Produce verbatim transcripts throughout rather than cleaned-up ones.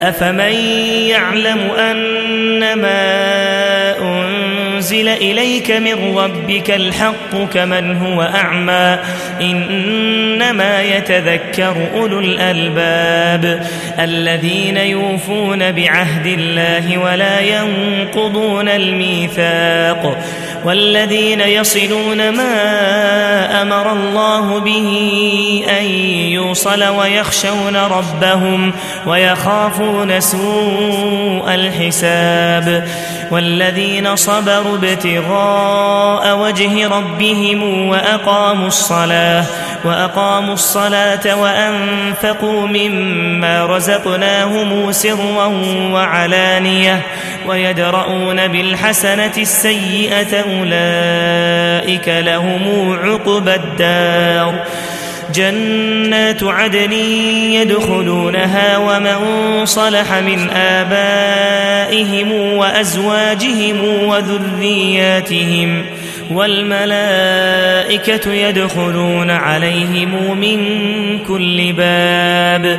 أفمن يعلم أنما أنزل إليك من ربك الحق كمن هو أعمى إنما يتذكر أولو الألباب الذين يوفون بعهد الله ولا ينقضون الميثاق والذين يصلون ما أمر الله به أن يوصل ويخشون ربهم ويخافون سوء الحساب والذين صبروا ابتغاء وجه ربهم وأقاموا الصلاة وأقاموا الصلاة وأنفقوا مما رزقناهم سرا وعلانية ويدرؤون بالحسنة السيئة أولئك لهم عقبى الدار جنات عدن يدخلونها ومن صلح من آبائهم وأزواجهم وذرياتهم والملائكة يدخلون عليهم من كل باب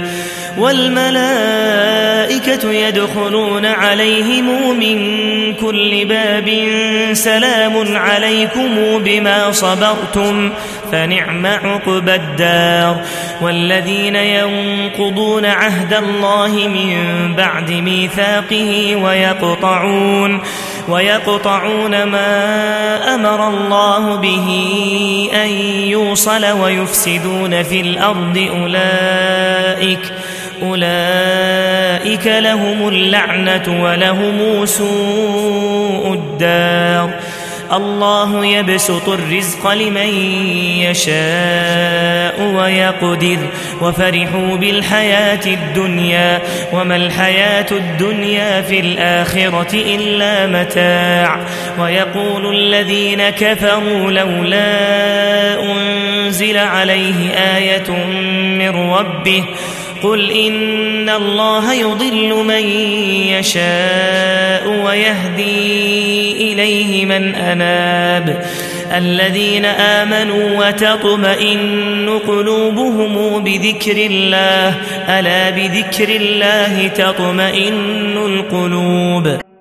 والملائكة يدخلون عليهم من كل باب سلام عليكم بما صبرتم فنعم عقبى الدار والذين ينقضون عهد الله من بعد ميثاقه ويقطعون ويقطعون ما أمر الله به أن يوصل ويفسدون في الأرض أولئك أولئك لهم اللعنة ولهم سوء الدار الله يبسط الرزق لمن يشاء ويقدر وفرحوا بالحياة الدنيا وما الحياة الدنيا في الآخرة إلا متاع ويقول الذين كفروا لولا أنزل عليه آية من ربه قل إن الله يضل من يشاء ويهدي إليه من أناب الذين آمنوا وتطمئن قلوبهم بذكر الله ألا بذكر الله تطمئن القلوب.